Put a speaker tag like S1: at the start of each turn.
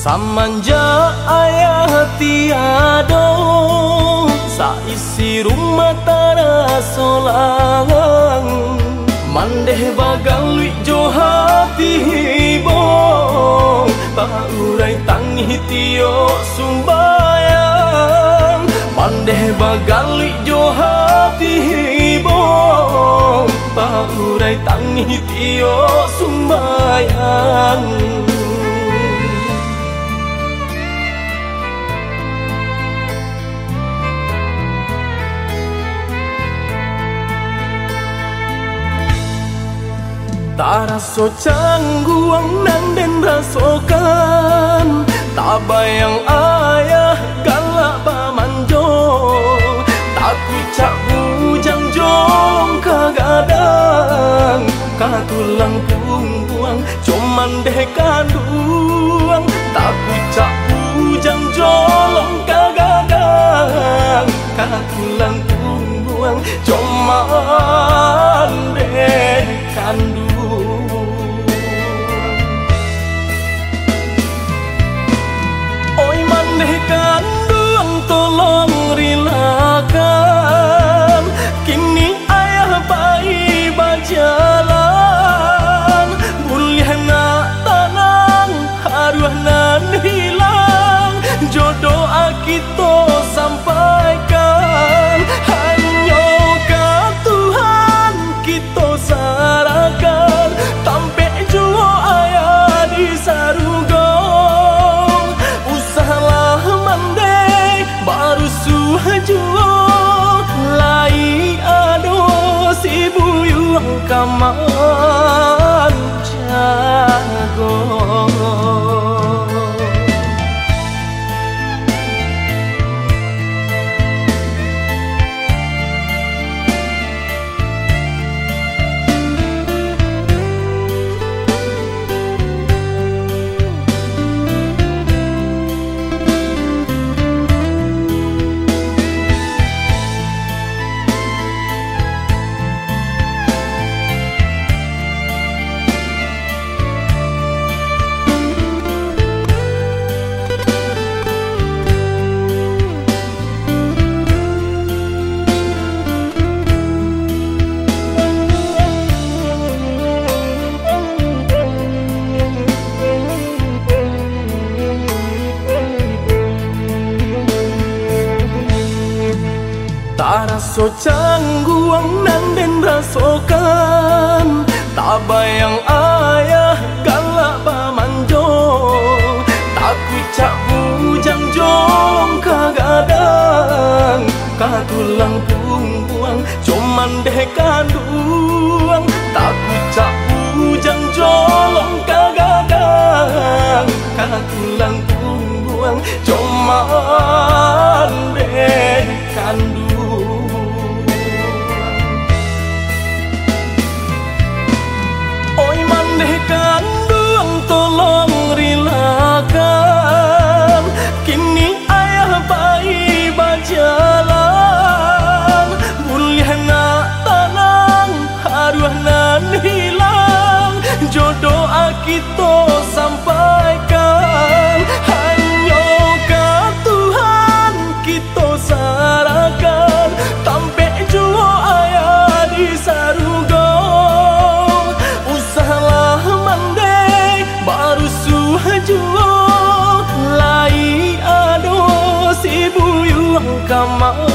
S1: Samanja ayah tiado, saisi rumah tara solangan. Mandeh bagalui jo hati hibo, paurai tangi tio sumbayang. Mandeh bagalui jo hati hibo, paurai tangi tio sumbayang. Tak raso cangguang nan den rasokan, tak bayang ayah galak pamanjo. Tak kucak bujang jong kagadang, katulang pungguang cuman deh kanduang. Tak kucak bujang jolong kagadang, katulang pungguang cuman deh kanduang. Kandung tolong rilakan, kini ayah bayi berjalan. Boleh nak tanang, haruah nan hilang. Jodoh kita sampaikan, hanya ke Tuhan kita sarahkan. Tampek jua ayah di sarugo, baru suhajuo lai ado si buyung kaman jago. Tak raso cangguang nan den rasokan, tak bayang ayah galak pamanjo. Tak kucak bujang jong kagadang, katulang pungguang cuman deh kanduang. Tak kucak bujang jolong kagadang, katulang pungguang cuman deh kanduang. Kandung tolong rilakan, kini ayah bayi berjalan. Boleh nak tanang, haruah nan hilang. Jodoh kita sampaikan, hanya ke Tuhan kita sarahkan. Tampek jua ayah di sarugo, baru suhajuo lai ado si buyung kaman